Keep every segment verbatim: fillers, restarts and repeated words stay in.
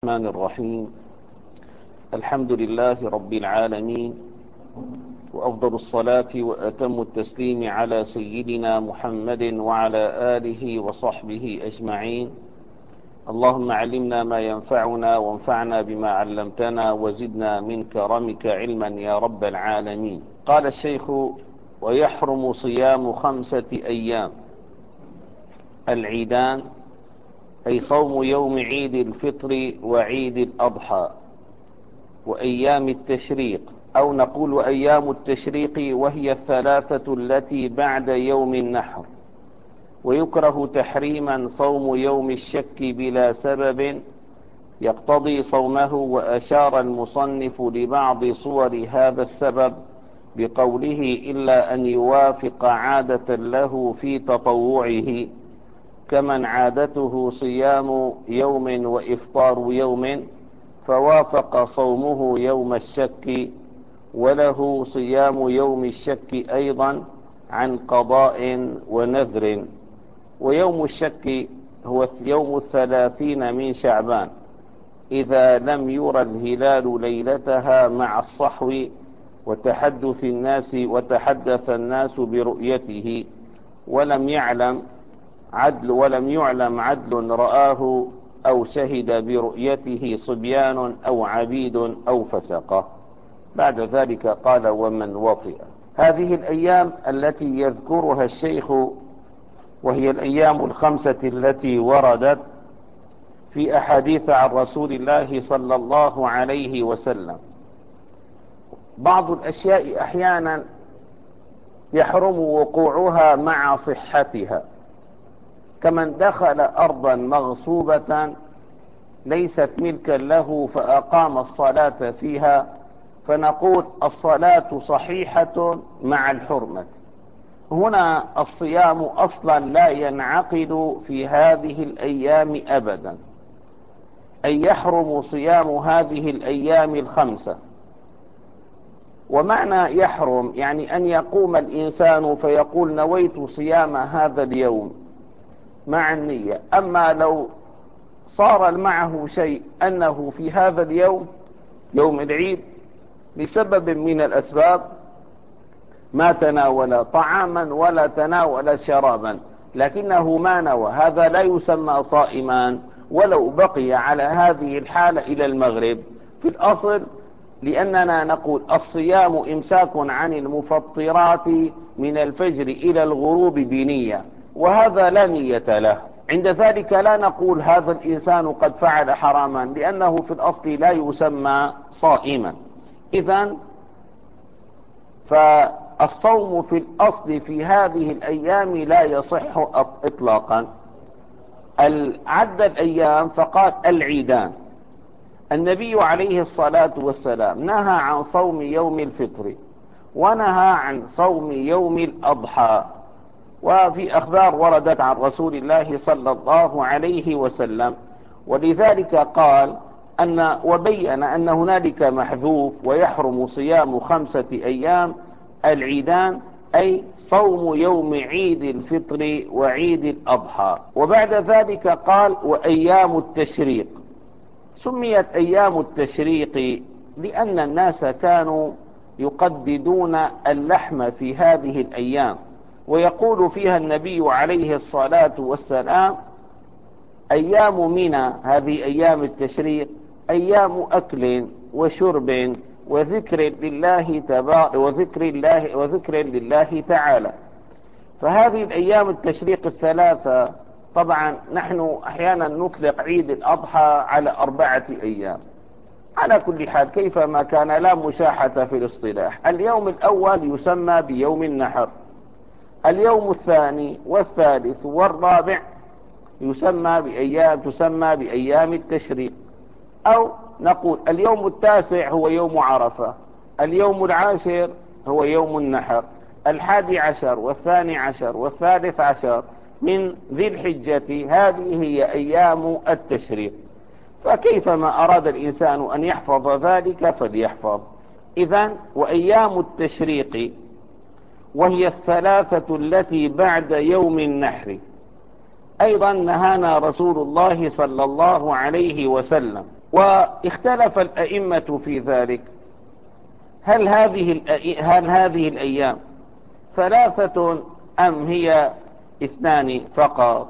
الرحمن الرحيم. الحمد لله رب العالمين، وأفضل الصلاة وأتم التسليم على سيدنا محمد وعلى آله وصحبه أجمعين. اللهم علمنا ما ينفعنا وانفعنا بما علمتنا وزدنا من كرمك علما يا رب العالمين. قال الشيخ: ويحرم صيام خمسة أيام العيدان، أي صوم يوم عيد الفطر وعيد الأضحى وأيام التشريق، أو نقول أيام التشريق وهي الثلاثة التي بعد يوم النحر. ويكره تحريما صوم يوم الشك بلا سبب يقتضي صومه، وأشار المصنف لبعض صور هذا السبب بقوله: إلا أن يوافق عادة له في تطوعه، كمن عادته صيام يوم وإفطار يوم فوافق صومه يوم الشك، وله صيام يوم الشك أيضا عن قضاء ونذر. ويوم الشك هو يوم الثلاثين من شعبان إذا لم يرى الهلال ليلتها مع الصحو وتحدث الناس وتحدث الناس برؤيته، ولم يعلم عدل ولم يعلم عدل رآه أو شهد برؤيته صبيان أو عبيد أو فسقة. بعد ذلك قال: ومن وطئ. هذه الأيام التي يذكرها الشيخ وهي الأيام الخمسة التي وردت في أحاديث عن رسول الله صلى الله عليه وسلم. بعض الأشياء أحيانا يحرم وقوعها مع صحتها، كمن دخل أرضا مغصوبة ليست ملكا له فأقام الصلاة فيها، فنقول الصلاة صحيحة مع الحرمة. هنا الصيام أصلا لا ينعقد في هذه الأيام أبدا، أي يحرم صيام هذه الأيام الخمسة. ومعنى يحرم يعني أن يقوم الإنسان فيقول: نويت صيام هذا اليوم مع النية. أما لو صار معه شيء أنه في هذا اليوم يوم العيد بسبب من الأسباب ما تناول طعاما ولا تناول شرابا لكنه ما نوى، هذا لا يسمى صائما ولو بقي على هذه الحالة إلى المغرب في الأصل، لأننا نقول الصيام إمساك عن المفطرات من الفجر إلى الغروب بنية، وهذا لا نية له. عند ذلك لا نقول هذا الإنسان قد فعل حراما، لأنه في الأصل لا يسمى صائما. إذن فالصوم في الأصل في هذه الأيام لا يصح إطلاقا. عد الأيام فقال: العيدان. النبي عليه الصلاة والسلام نهى عن صوم يوم الفطر ونهى عن صوم يوم الأضحى، وفي أخبار وردت عن رسول الله صلى الله عليه وسلم، ولذلك قال أن وبين أن هنالك محذوف: ويحرم صيام خمسة أيام العيدان، أي صوم يوم عيد الفطر وعيد الأضحى. وبعد ذلك قال: وأيام التشريق. سميت أيام التشريق لأن الناس كانوا يقددون اللحم في هذه الأيام، ويقول فيها النبي عليه الصلاة والسلام: أيام منى، هذه أيام التشريق، أيام أكل وشرب وذكر لله تبارك وذكر الله وذكر لله تعالى. فهذه الأيام التشريق الثلاثة، طبعا نحن أحيانا نطلق عيد الأضحى على أربعة أيام. على كل حال كيفما كان لا مشاحة في الاصطلاح. اليوم الأول يسمى بيوم النحر، اليوم الثاني والثالث والرابع يسمى بأيام تسمى بأيام التشريق، أو نقول اليوم التاسع هو يوم عرفة، اليوم العاشر هو يوم النحر، الحادي عشر والثاني عشر والثالث عشر من ذي الحجة، هذه هي أيام التشريق. فكيفما أراد الإنسان أن يحفظ ذلك فليحفظ. إذن وأيام التشريق وهي الثلاثة التي بعد يوم النحر، أيضا نهانا رسول الله صلى الله عليه وسلم واختلف الأئمة في ذلك، هل هذه الأي... هل هذه الأيام ثلاثة أم هي اثنان فقط؟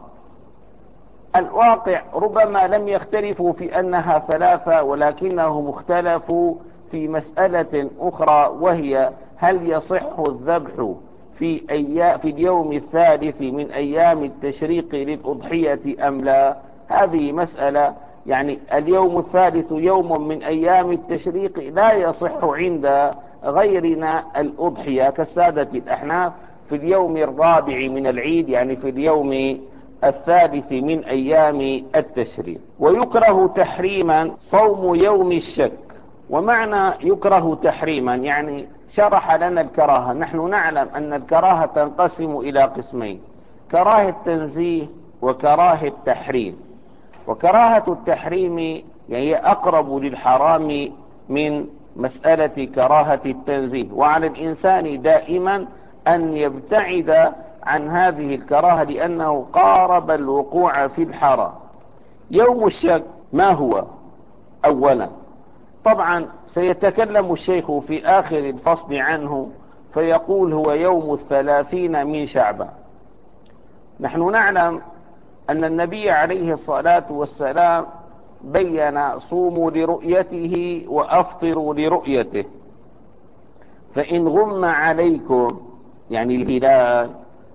الواقع ربما لم يختلفوا في أنها ثلاثة، ولكنهم اختلفوا في مسألة أخرى، وهي هل يصح الذبح في, أي... في اليوم الثالث من أيام التشريق للأضحية أم لا؟ هذه مسألة، يعني اليوم الثالث يوم من أيام التشريق لا يصح عند غيرنا الأضحية كالسادة الأحناف في اليوم الرابع من العيد، يعني في اليوم الثالث من أيام التشريق. ويكره تحريما صوم يوم الشك. ومعنى يكره تحريما يعني شرح لنا الكراهة. نحن نعلم أن الكراهة تنقسم إلى قسمين: كراهة تنزيه وكراهة تحريم. وكراهة التحريم يعني هي أقرب للحرام من مسألة كراهة التنزيه، وعلى الإنسان دائما أن يبتعد عن هذه الكراهة لأنه قارب الوقوع في الحرام. يوم الشك ما هو؟ أولا طبعا سيتكلم الشيخ في آخر الفصل عنه فيقول هو يوم الثلاثين من شعبان. نحن نعلم أن النبي عليه الصلاة والسلام بين صوموا لرؤيته وأفطروا لرؤيته، فإن غم عليكم يعني الهلال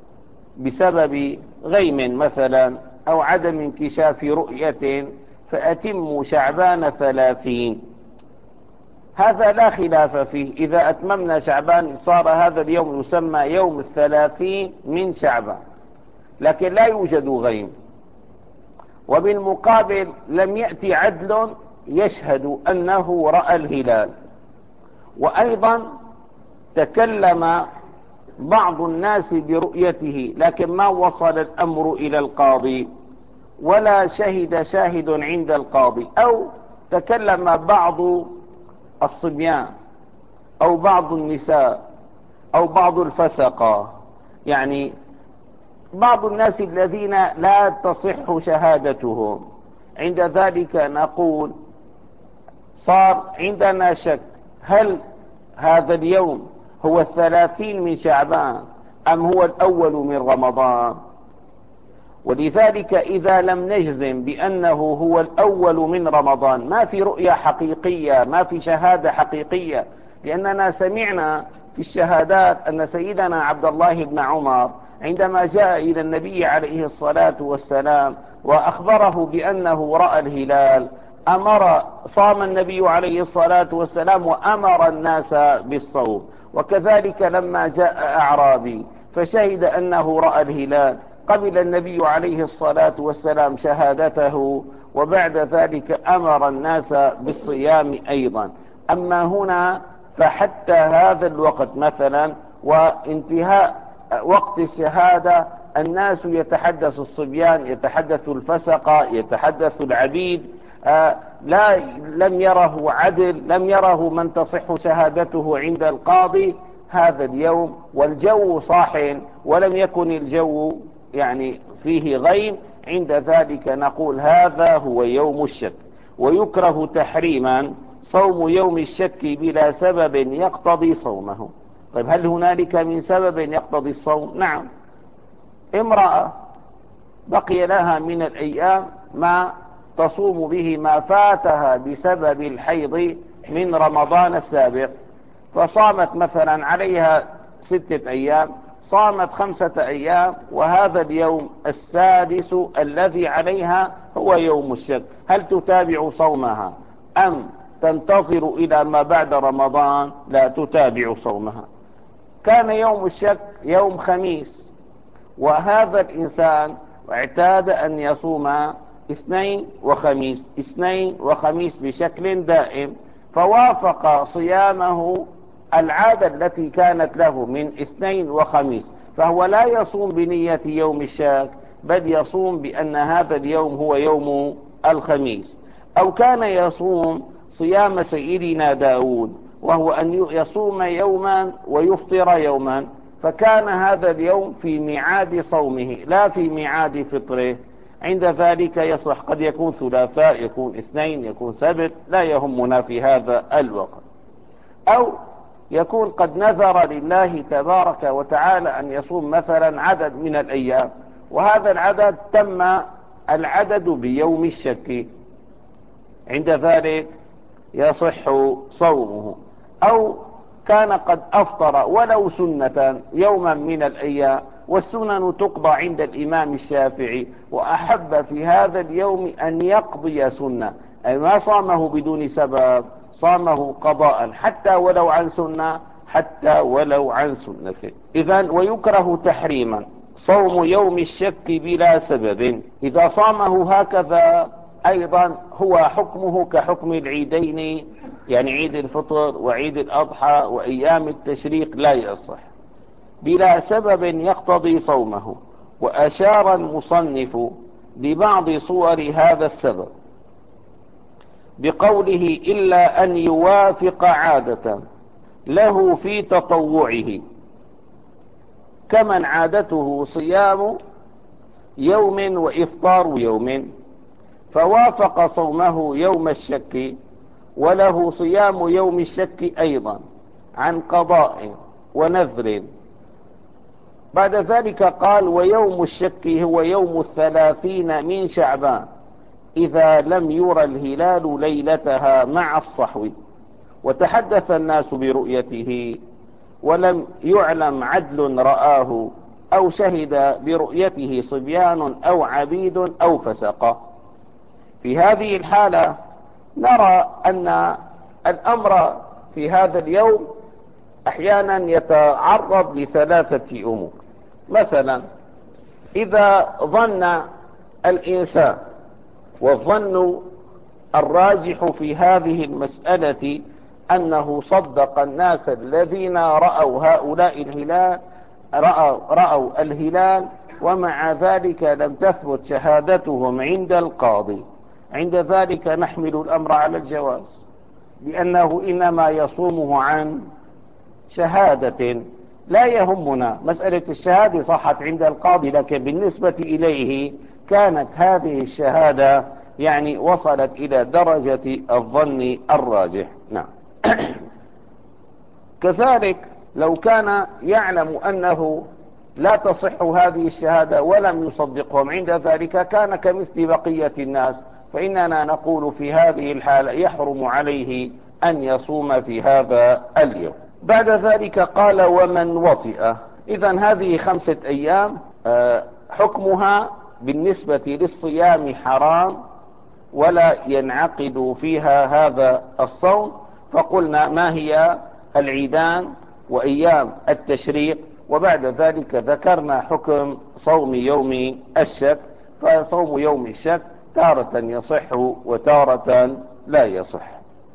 بسبب غيم مثلا أو عدم انكشاف رؤية فأتموا شعبان ثلاثين. هذا لا خلاف فيه، إذا أتممنا شعبان صار هذا اليوم يسمى يوم الثلاثين من شعبان، لكن لا يوجد غيم. وبالمقابل لم يأتي عدل يشهد أنه رأى الهلال. وأيضا تكلم بعض الناس برؤيته لكن ما وصل الأمر إلى القاضي ولا شهد شاهد عند القاضي، أو تكلم بعض الصبيان أو بعض النساء أو بعض الفسقة، يعني بعض الناس الذين لا تصح شهادتهم. عند ذلك نقول صار عندنا شك هل هذا اليوم هو الثلاثين من شعبان أم هو الأول من رمضان. ولذلك إذا لم نجزم بأنه هو الأول من رمضان ما في رؤية حقيقية، ما في شهادة حقيقية، لأننا سمعنا في الشهادات أن سيدنا عبد الله بن عمر عندما جاء إلى النبي عليه الصلاة والسلام وأخبره بأنه رأى الهلال أمر صام النبي عليه الصلاة والسلام وأمر الناس بالصوم. وكذلك لما جاء أعرابي فشهد أنه رأى الهلال قبل النبي عليه الصلاة والسلام شهادته، وبعد ذلك أمر الناس بالصيام أيضا. أما هنا فحتى هذا الوقت مثلا وانتهاء وقت الشهادة الناس يتحدث الصبيان، يتحدث الفسقة، يتحدث العبيد، آه لا لم يره عدل، لم يره من تصح شهادته عند القاضي هذا اليوم، والجو صاح ولم يكن الجو يعني فيه غيم. عند ذلك نقول هذا هو يوم الشك. ويكره تحريما صوم يوم الشك بلا سبب يقتضي صومه. طيب هل هنالك من سبب يقتضي الصوم؟ نعم. امرأة بقي لها من الأيام ما تصوم به ما فاتها بسبب الحيض من رمضان السابق، فصامت مثلا عليها ستة أيام، صامت خمسة أيام، وهذا اليوم السادس الذي عليها هو يوم الشك. هل تتابع صومها أم تنتظر إلى ما بعد رمضان؟ لا تتابع صومها. كان يوم الشك يوم خميس، وهذا الإنسان اعتاد أن يصوم اثنين وخميس اثنين وخميس بشكل دائم، فوافق صيامه العادة التي كانت له من اثنين وخميس، فهو لا يصوم بنية يوم الشك بل يصوم بأن هذا اليوم هو يوم الخميس. أو كان يصوم صيام سيدنا داود وهو أن يصوم يوما ويفطر يوما، فكان هذا اليوم في ميعاد صومه لا في ميعاد فطره. عند ذلك يصح، قد يكون ثلاثاء، يكون اثنين، يكون سبت، لا يهمنا في هذا الوقت. أو يكون قد نذر لله تبارك وتعالى أن يصوم مثلا عدد من الأيام، وهذا العدد تم العدد بيوم الشك، عند ذلك يصح صومه. أو كان قد أفطر ولو سنة يوما من الأيام، والسنن تقضى عند الإمام الشافعي، وأحب في هذا اليوم أن يقضي سنة، أي ما صامه بدون سبب، صامه قضاء حتى ولو عن سنة، حتى ولو عن سنة. إذن ويكره تحريما صوم يوم الشك بلا سبب، إذا صامه هكذا أيضا هو حكمه كحكم العيدين، يعني عيد الفطر وعيد الأضحى وأيام التشريق، لا يصح بلا سبب يقتضي صومه. وأشار المصنف لبعض صور هذا السبب بقوله: إلا أن يوافق عادة له في تطوعه، كمن عادته صيام يوم وإفطار يوم، فوافق صومه يوم الشك وله صيام يوم الشك أيضا عن قضاء ونذر. بعد ذلك قال: ويوم الشك هو يوم الثلاثين من شعبان إذا لم يرى الهلال ليلتها مع الصحو، وتحدث الناس برؤيته ولم يعلم عدل رآه، أو شهد برؤيته صبيان أو عبيد أو فسقة. في هذه الحالة نرى أن الأمر في هذا اليوم أحيانا يتعرض لثلاثة أمور. مثلا إذا ظن الإنسان، والظن الراجح في هذه المسألة أنه صدق الناس الذين رأوا هؤلاء الهلال رأوا, رأوا الهلال، ومع ذلك لم تثبت شهادتهم عند القاضي، عند ذلك نحمل الأمر على الجواز، لأنه إنما يصومه عن شهادة. لا يهمنا مسألة الشهادة صحت عند القاضي، لكن بالنسبة إليه كانت هذه الشهادة يعني وصلت إلى درجة الظن الراجح. نعم. كذلك لو كان يعلم أنه لا تصح هذه الشهادة ولم يصدقهم، عند ذلك كان كمثل بقية الناس، فإننا نقول في هذه الحالة يحرم عليه أن يصوم في هذا اليوم. بعد ذلك قال: ومن وطئ. إذن هذه خمسة أيام حكمها بالنسبة للصيام حرام، ولا ينعقد فيها هذا الصوم. فقلنا ما هي العيدان وأيام التشريق، وبعد ذلك ذكرنا حكم صوم يوم الشك. فصوم يوم الشك تارة يصح وتارة لا يصح.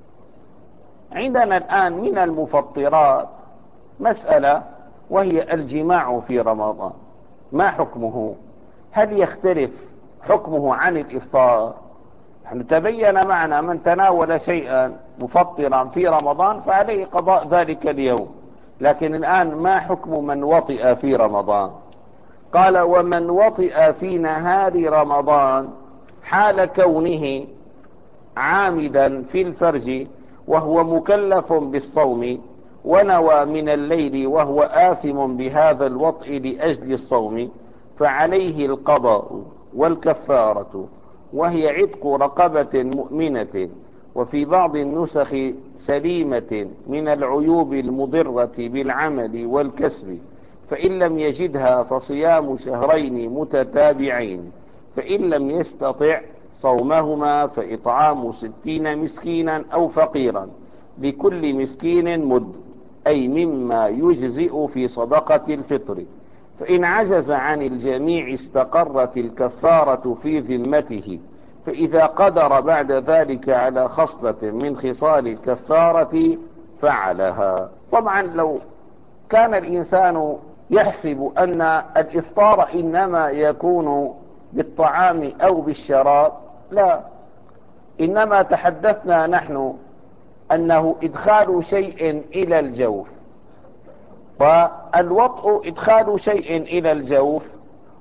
عندنا الآن من المفطرات مسألة، وهي الجماع في رمضان. ما حكمه؟ هل يختلف حكمه عن الإفطار؟ نحن تبين معنا من تناول شيئا مفطرا في رمضان فعليه قضاء ذلك اليوم، لكن الآن ما حكم من وطئ في رمضان؟ قال: ومن وطئ في نهار رمضان حال كونه عامدا في الفرج وهو مكلف بالصوم، ونوى من الليل وهو آثم بهذا الوطء لأجل الصوم، فعليه القضاء والكفارة، وهي عتق رقبة مؤمنة، وفي بعض النسخ سليمة من العيوب المضرة بالعمل والكسب، فإن لم يجدها فصيام شهرين متتابعين، فإن لم يستطع صومهما فإطعام ستين مسكينا أو فقيرا، لكل مسكين مد، أي مما يجزئ في صدقة الفطر. فإن عجز عن الجميع استقرت الكفارة في ذمته، فإذا قدر بعد ذلك على خصلة من خصال الكفارة فعلها. طبعا لو كان الإنسان يحسب أن الإفطار إنما يكون بالطعام أو بالشراب، لا، إنما تحدثنا نحن أنه إدخال شيء إلى الجوف، والوطء إدخال شيء إلى الجوف،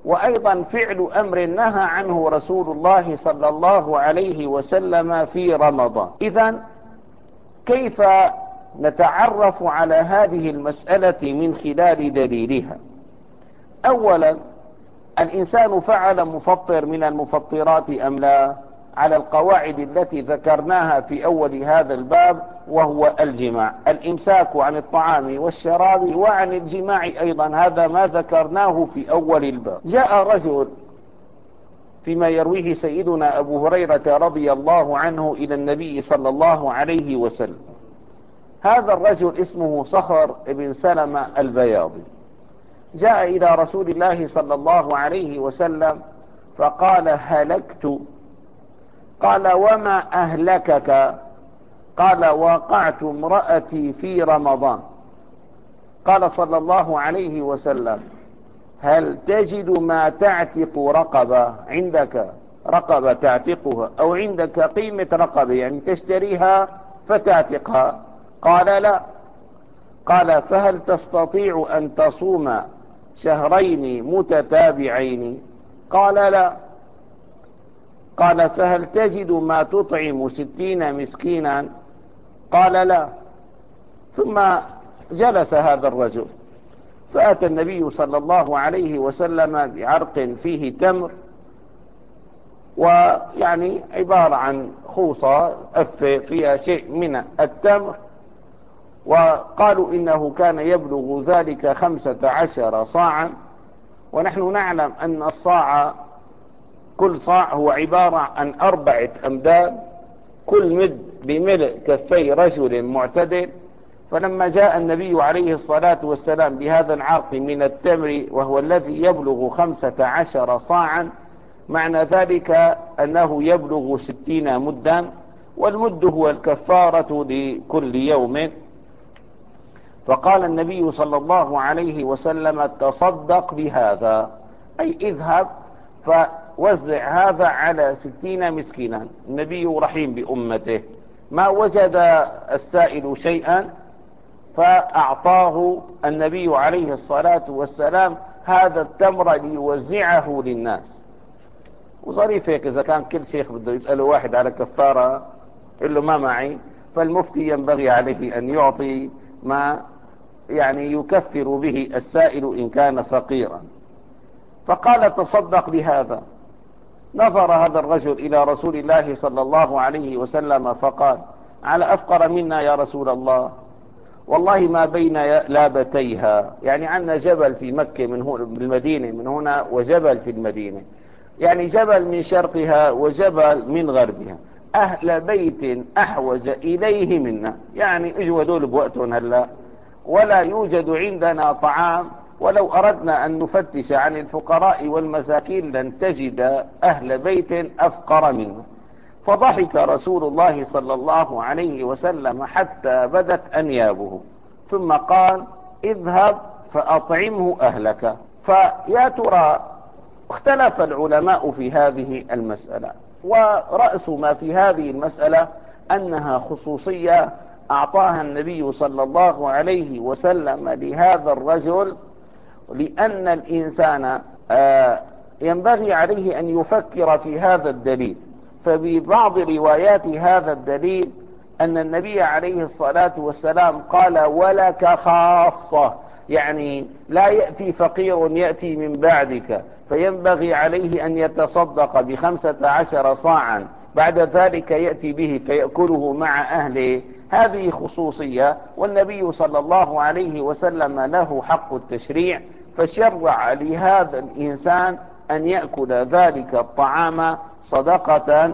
وأيضا فعل أمر نهى عنه رسول الله صلى الله عليه وسلم في رمضان. إذن كيف نتعرف على هذه المسألة من خلال دليلها؟ أولا، الإنسان فعل مفطر من المفطرات أم لا؟ على القواعد التي ذكرناها في أول هذا الباب، وهو الجماع، الإمساك عن الطعام والشراب وعن الجماع أيضا، هذا ما ذكرناه في أول الباب. جاء رجل فيما يرويه سيدنا أبو هريرة رضي الله عنه إلى النبي صلى الله عليه وسلم. هذا الرجل اسمه صخر بن سلمة البياضي، جاء إلى رسول الله صلى الله عليه وسلم فقال: هلكت. قال: وما أهلكك؟ قال: وقعت امرأتي في رمضان. قال صلى الله عليه وسلم: هل تجد ما تعتق رقبة؟ عندك رقبة تعتقها، أو عندك قيمة رقبة يعني تشتريها فتعتقها؟ قال: لا. قال: فهل تستطيع أن تصوم شهرين متتابعين؟ قال: لا. قال: فهل تجد ما تطعم ستين مسكينا؟ قال: لا. ثم جلس هذا الرجل، فأتى النبي صلى الله عليه وسلم بعرق فيه تمر، ويعني عبارة عن خوصة أفة فيها شيء من التمر، وقالوا إنه كان يبلغ ذلك خمسة عشر صاعا. ونحن نعلم أن الصاع، كل صاع هو عبارة عن أربعة أمداد، كل مد بملء كفي رجل معتدل. فلما جاء النبي عليه الصلاة والسلام بهذا العرق من التمر وهو الذي يبلغ خمسة عشر صاعا، معنى ذلك أنه يبلغ ستين مدا، والمد هو الكفارة لكل يوم. فقال النبي صلى الله عليه وسلم: تصدق بهذا، أي اذهب فوزع هذا على ستين مسكينا. النبي رحيم بأمته، ما وجد السائل شيئا فأعطاه النبي عليه الصلاة والسلام هذا التمر ليوزعه للناس. وظريف هيك، إذا كان كل شيخ بده يسأله واحد على كفارة يقول له ما معي، فالمفتي ينبغي عليه أن يعطي ما يعني يكفر به السائل إن كان فقيرا. فقال: تصدق بهذا. نظر هذا الرجل إلى رسول الله صلى الله عليه وسلم فقال: على أفقر منا يا رسول الله؟ والله ما بين لابتيها، يعني عندنا جبل في مكة من هنا بالمدينة من هنا، وجبل في المدينة، يعني جبل من شرقها وجبل من غربها، أهل بيت أحوج إليه منا، يعني اجوا دول بوقتهم هلا، ولا يوجد عندنا طعام، ولو أردنا أن نفتش عن الفقراء والمساكين لن تجد أهل بيت أفقر منا. فضحك رسول الله صلى الله عليه وسلم حتى بدت أنيابه، ثم قال: اذهب فأطعمه أهلك. فيا ترى اختلف العلماء في هذه المسألة، ورأس ما في هذه المسألة أنها خصوصية أعطاها النبي صلى الله عليه وسلم لهذا الرجل، لأن الإنسان ينبغي عليه أن يفكر في هذا الدليل. فببعض روايات هذا الدليل أن النبي عليه الصلاة والسلام قال: ولك خاصة، يعني لا يأتي فقير يأتي من بعدك فينبغي عليه أن يتصدق بخمسة عشر صاعا، بعد ذلك يأتي به فيأكله مع أهله. هذه خصوصية، والنبي صلى الله عليه وسلم له حق التشريع، فشرع لهذا الإنسان أن يأكل ذلك الطعام صدقة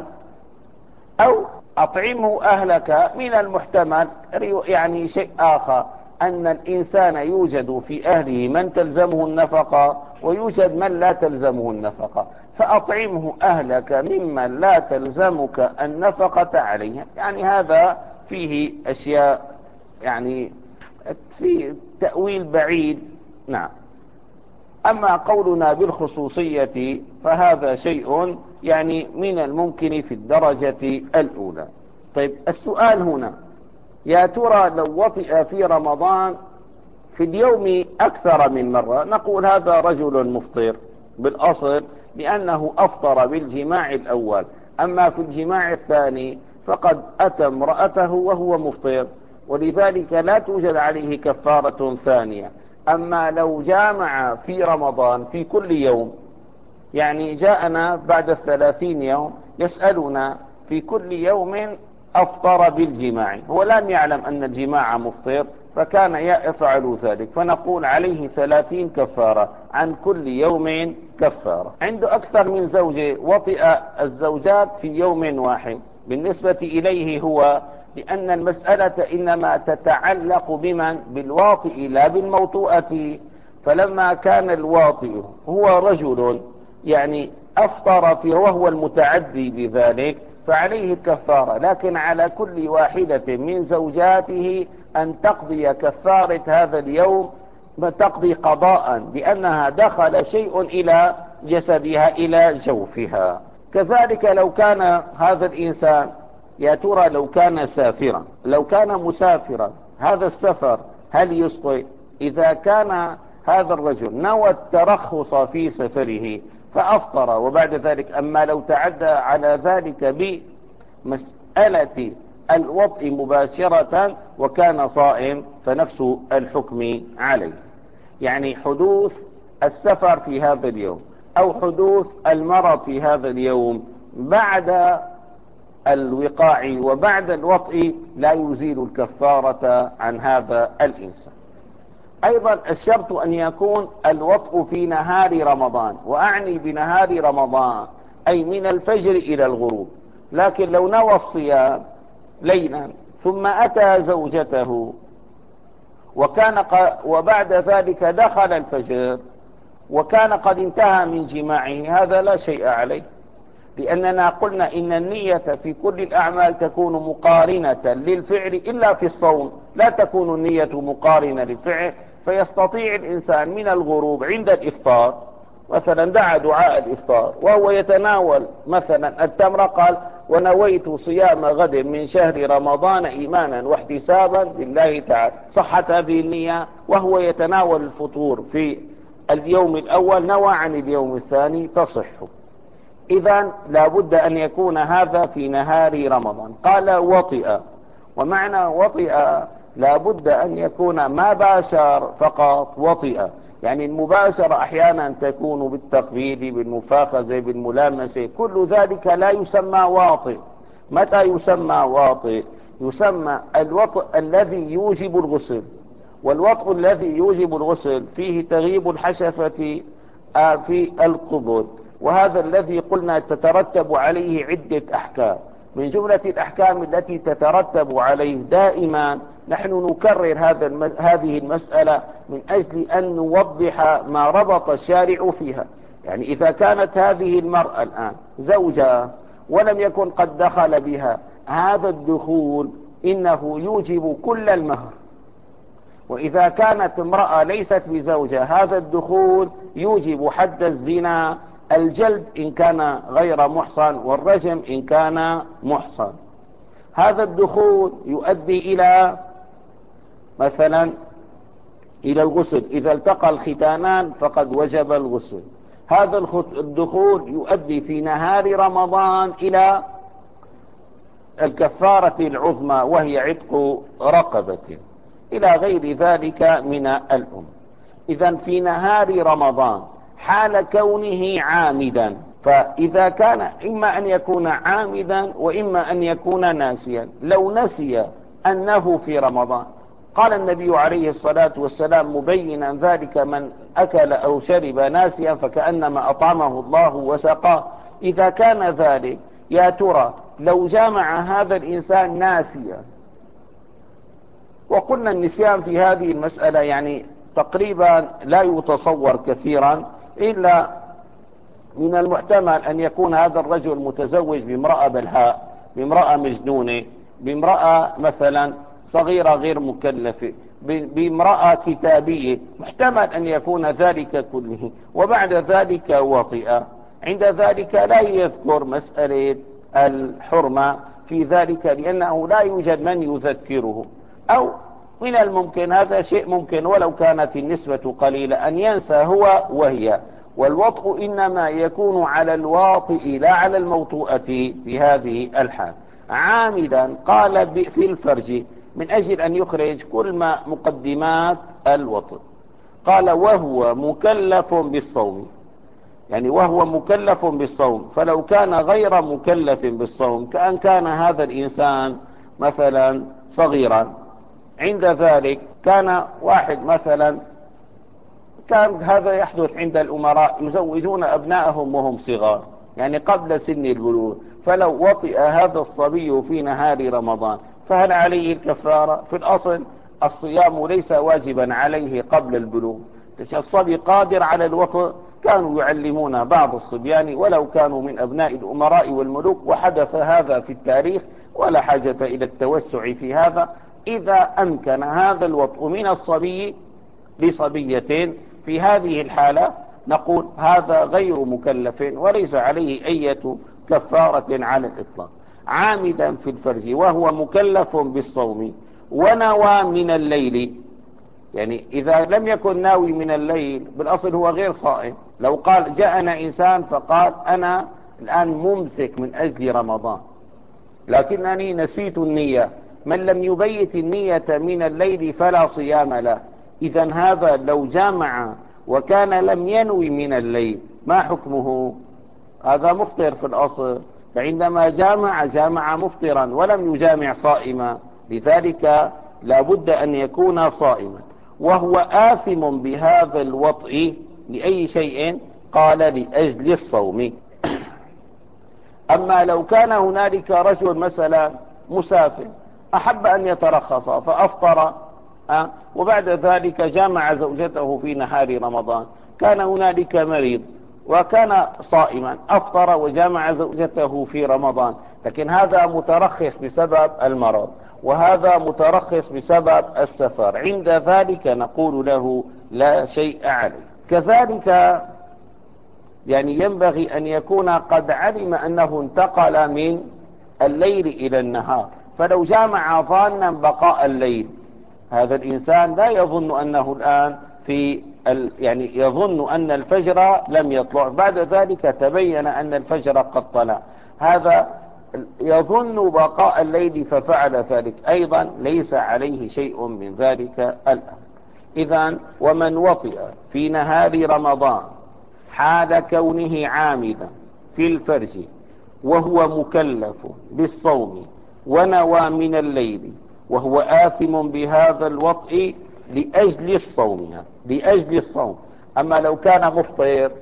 أو أطعمه أهلك. من المحتمل يعني شيء آخر، أن الإنسان يوجد في أهله من تلزمه النفقة ويوجد من لا تلزمه النفقة، فأطعمه أهلك ممن لا تلزمك النفقة عليه. يعني هذا فيه أشياء يعني في تأويل بعيد. نعم. أما قولنا بالخصوصية فهذا شيء يعني من الممكن في الدرجة الأولى. طيب، السؤال هنا: يا ترى لو وطئ في رمضان في اليوم أكثر من مرة، نقول هذا رجل مفطر بالأصل لأنه أفطر بالجماع الأول، أما في الجماع الثاني فقد أتى امرأته وهو مفطر، ولذلك لا توجد عليه كفارة ثانية. أما لو جامع في رمضان في كل يوم، يعني جاءنا بعد الثلاثين يوم يسألنا في كل يوم أفطر بالجماع، هو لم يعلم أن الجماع مفطر فكان يفعل ذلك، فنقول عليه ثلاثين كفارة عن كل يوم كفارة. عنده أكثر من زوجة وطئ الزوجات في يوم واحد، بالنسبة إليه هو لأن المسألة إنما تتعلق بمن؟ بالواطئ لا بالموطوءة. فلما كان الواطئ هو رجل يعني أفطر فيه وهو المتعدي بذلك فعليه الكفارة، لكن على كل واحدة من زوجاته أن تقضي كفارة هذا اليوم، تقضي قضاء لأنها دخل شيء إلى جسدها إلى جوفها. كذلك لو كان هذا الإنسان، يا ترى لو كان سافرا، لو كان مسافرا هذا السفر هل يسقط؟ إذا كان هذا الرجل نوى الترخص في سفره فأفطر وبعد ذلك، أما لو تعدى على ذلك بمسألة الوطء مباشرة وكان صائم فنفس الحكم عليه. يعني حدوث السفر في هذا اليوم أو حدوث المرض في هذا اليوم بعد الوقاع وبعد الوطء لا يزيل الكفارة عن هذا الإنسان. أيضا الشرط أن يكون الوطء في نهار رمضان، وأعني بنهار رمضان أي من الفجر إلى الغروب، لكن لو نوى الصيام ليلا ثم أتى زوجته وكان ق... وبعد ذلك دخل الفجر وكان قد انتهى من جماعه، هذا لا شيء عليه، لأننا قلنا إن النية في كل الأعمال تكون مقارنة للفعل إلا في الصوم لا تكون النية مقارنة للفعل. فيستطيع الإنسان من الغروب عند الإفطار مثلا دعا دعاء الإفطار وهو يتناول مثلا التمر، قال ونويت صيام غد من شهر رمضان إيمانا واحتسابا لله تعالى، صحت هذه النية وهو يتناول الفطور في اليوم الأول، نوى عن اليوم الثاني تصح. إذن لا بد أن يكون هذا في نهار رمضان. قال وطئ، ومعنى وطئ لا بد أن يكون ما باشر فقط وطئ، يعني المباشرة أحيانا تكون بالتقبيل بالمفاخذة بالملامسة، كل ذلك لا يسمى واطئ. متى يسمى واطئ؟ يسمى الوطئ الذي يوجب الغسل، والوطئ الذي يوجب الغسل فيه تغيب الحشفة في القبل، وهذا الذي قلنا تترتب عليه عدة أحكام. من جملة الأحكام التي تترتب عليه دائما نحن نكرر هذا الم... هذه المسألة من أجل أن نوضح ما ربط الشارع فيها. يعني إذا كانت هذه المرأة الآن زوجة ولم يكن قد دخل بها، هذا الدخول إنه يوجب كل المهر. وإذا كانت امرأة ليست بزوجة هذا الدخول يوجب حد الزنا، الجلد إن كان غير محصن والرجم إن كان محصن. هذا الدخول يؤدي إلى مثلا إلى الغسل، إذا التقى الختانان فقد وجب الغسل. هذا الدخول يؤدي في نهار رمضان إلى الكفارة العظمى وهي عتق رقبة إلى غير ذلك من الأم. إذن في نهار رمضان حال كونه عامدا، فإذا كان إما أن يكون عامدا وإما أن يكون ناسيا. لو نسي أنه في رمضان، قال النبي عليه الصلاة والسلام مبينا ذلك: من أكل أو شرب ناسيا فكأنما أطعمه الله وسقاه. إذا كان ذلك، يا ترى لو جامع هذا الإنسان ناسيا، وقلنا النسيان في هذه المسألة يعني تقريبا لا يتصور كثيرا، إلا من المحتمل أن يكون هذا الرجل متزوج بامرأة بلهاء، بامرأة مجنونة، بامرأة مثلا صغيرة غير مكلفة، بامرأة كتابية، محتمل أن يكون ذلك كله، وبعد ذلك وطئ. عند ذلك لا يذكر مسألة الحرمة في ذلك، لأنه لا يوجد من يذكره. أو من الممكن، هذا شيء ممكن ولو كانت النسبة قليلة، أن ينسى هو وهي، والوطء إنما يكون على الواطئ لا على الموطوءة في هذه الحال. عامدا قال في الفرج من أجل أن يخرج كل ما مقدمات الوطء. قال وهو مكلف بالصوم، يعني وهو مكلف بالصوم، فلو كان غير مكلف بالصوم كأن كان هذا الإنسان مثلا صغيرا، عند ذلك كان واحد مثلا، كان هذا يحدث عند الأمراء يزوجون أبنائهم وهم صغار، يعني قبل سن البلوغ، فلو وطئ هذا الصبي في نهار رمضان فهل عليه الكفارة؟ في الأصل الصيام ليس واجبا عليه قبل البلوغ، الصبي قادر على الوطء. كانوا يعلمون بعض الصبيان ولو كانوا من أبناء الأمراء والملوك، وحدث هذا في التاريخ ولا حاجة إلى التوسع في هذا. إذا أمكن هذا الوطء من الصبي بصبية في هذه الحالة نقول هذا غير مكلف وليس عليه أي كفارة على الإطلاق. عامدا في الفرج وهو مكلف بالصوم ونوى من الليل، يعني إذا لم يكن ناوي من الليل بالأصل هو غير صائم. لو قال جاءنا إنسان فقال أنا الآن ممسك من أجل رمضان لكنني نسيت النية، من لم يبيت النية من الليل فلا صيام له. إذا هذا لو جامع وكان لم ينوي من الليل ما حكمه؟ هذا مفطر في الأصل، فعندما جامع جامع مفطرا ولم يجامع صائما، لذلك لا بد أن يكون صائما. وهو آثم بهذا الوطء لأي شيء؟ قال لأجل الصوم. أما لو كان هنالك رجل مثلا مسافر أحب أن يترخص فأفطر أه؟ وبعد ذلك جامع زوجته في نهار رمضان، كان هنالك مريض وكان صائما أفطر وجامع زوجته في رمضان، لكن هذا مترخص بسبب المرض وهذا مترخص بسبب السفر، عند ذلك نقول له لا شيء عليه. كذلك يعني ينبغي أن يكون قد علم أنه انتقل من الليل إلى النهار، فلو جامع ظانا بقاء الليل هذا الإنسان لا يظن أنه الآن في ال... يعني يظن أن الفجر لم يطلع، بعد ذلك تبين أن الفجر قد طلع، هذا يظن بقاء الليل ففعل ذلك، أيضا ليس عليه شيء من ذلك الأمر. إذن ومن وطئ في نهار رمضان حال كونه عامدا في الفرج وهو مكلف بالصوم ونوى من الليل وهو آثم بهذا الوطء لأجل الصوم، لأجل الصوم. أما لو كان مفطر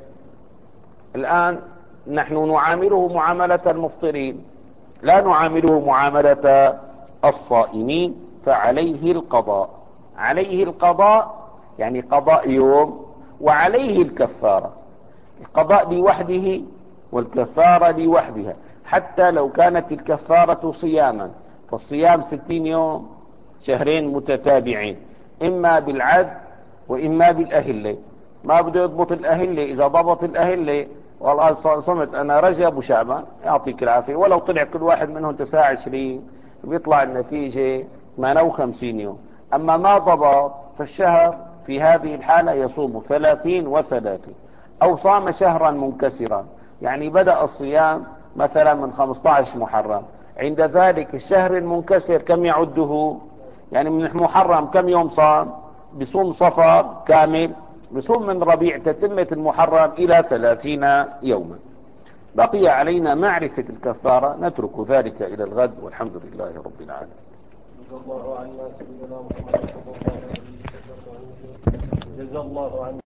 الآن نحن نعامله معاملة المفطرين لا نعامله معاملة الصائمين، فعليه القضاء، عليه القضاء يعني قضاء يوم وعليه الكفارة، القضاء لوحده والكفارة لوحدها، حتى لو كانت الكفارة صياما، فالصيام ستين يوم شهرين متتابعين إما بالعد وإما بالأهلة، ما بده يضبط الأهلة، إذا ضبط الأهلة والله صمت أنا رجب وشعبان يعطيك العافية، ولو طلع كل واحد منهم تسعة وعشرين بيطلع النتيجة ثمانية وخمسين يوم. أما ما ضبط فالشهر في هذه الحالة يصوم ثلاثين وثلاثين، أو صام شهرا منكسرا، يعني بدأ الصيام مثلا من خمسة عشر محرم، عند ذلك الشهر المنكسر كم يعده؟ يعني من محرم كم يوم صام؟ بصوم صفر كامل، بصوم من ربيع تتمة المحرم إلى ثلاثين يوما. بقي علينا معرفة الكفارة، نترك ذلك إلى الغد، والحمد لله رب العالمين. جزا الله عنا سيدنا محمد صلى الله عليه وسلم. جزا الله عنا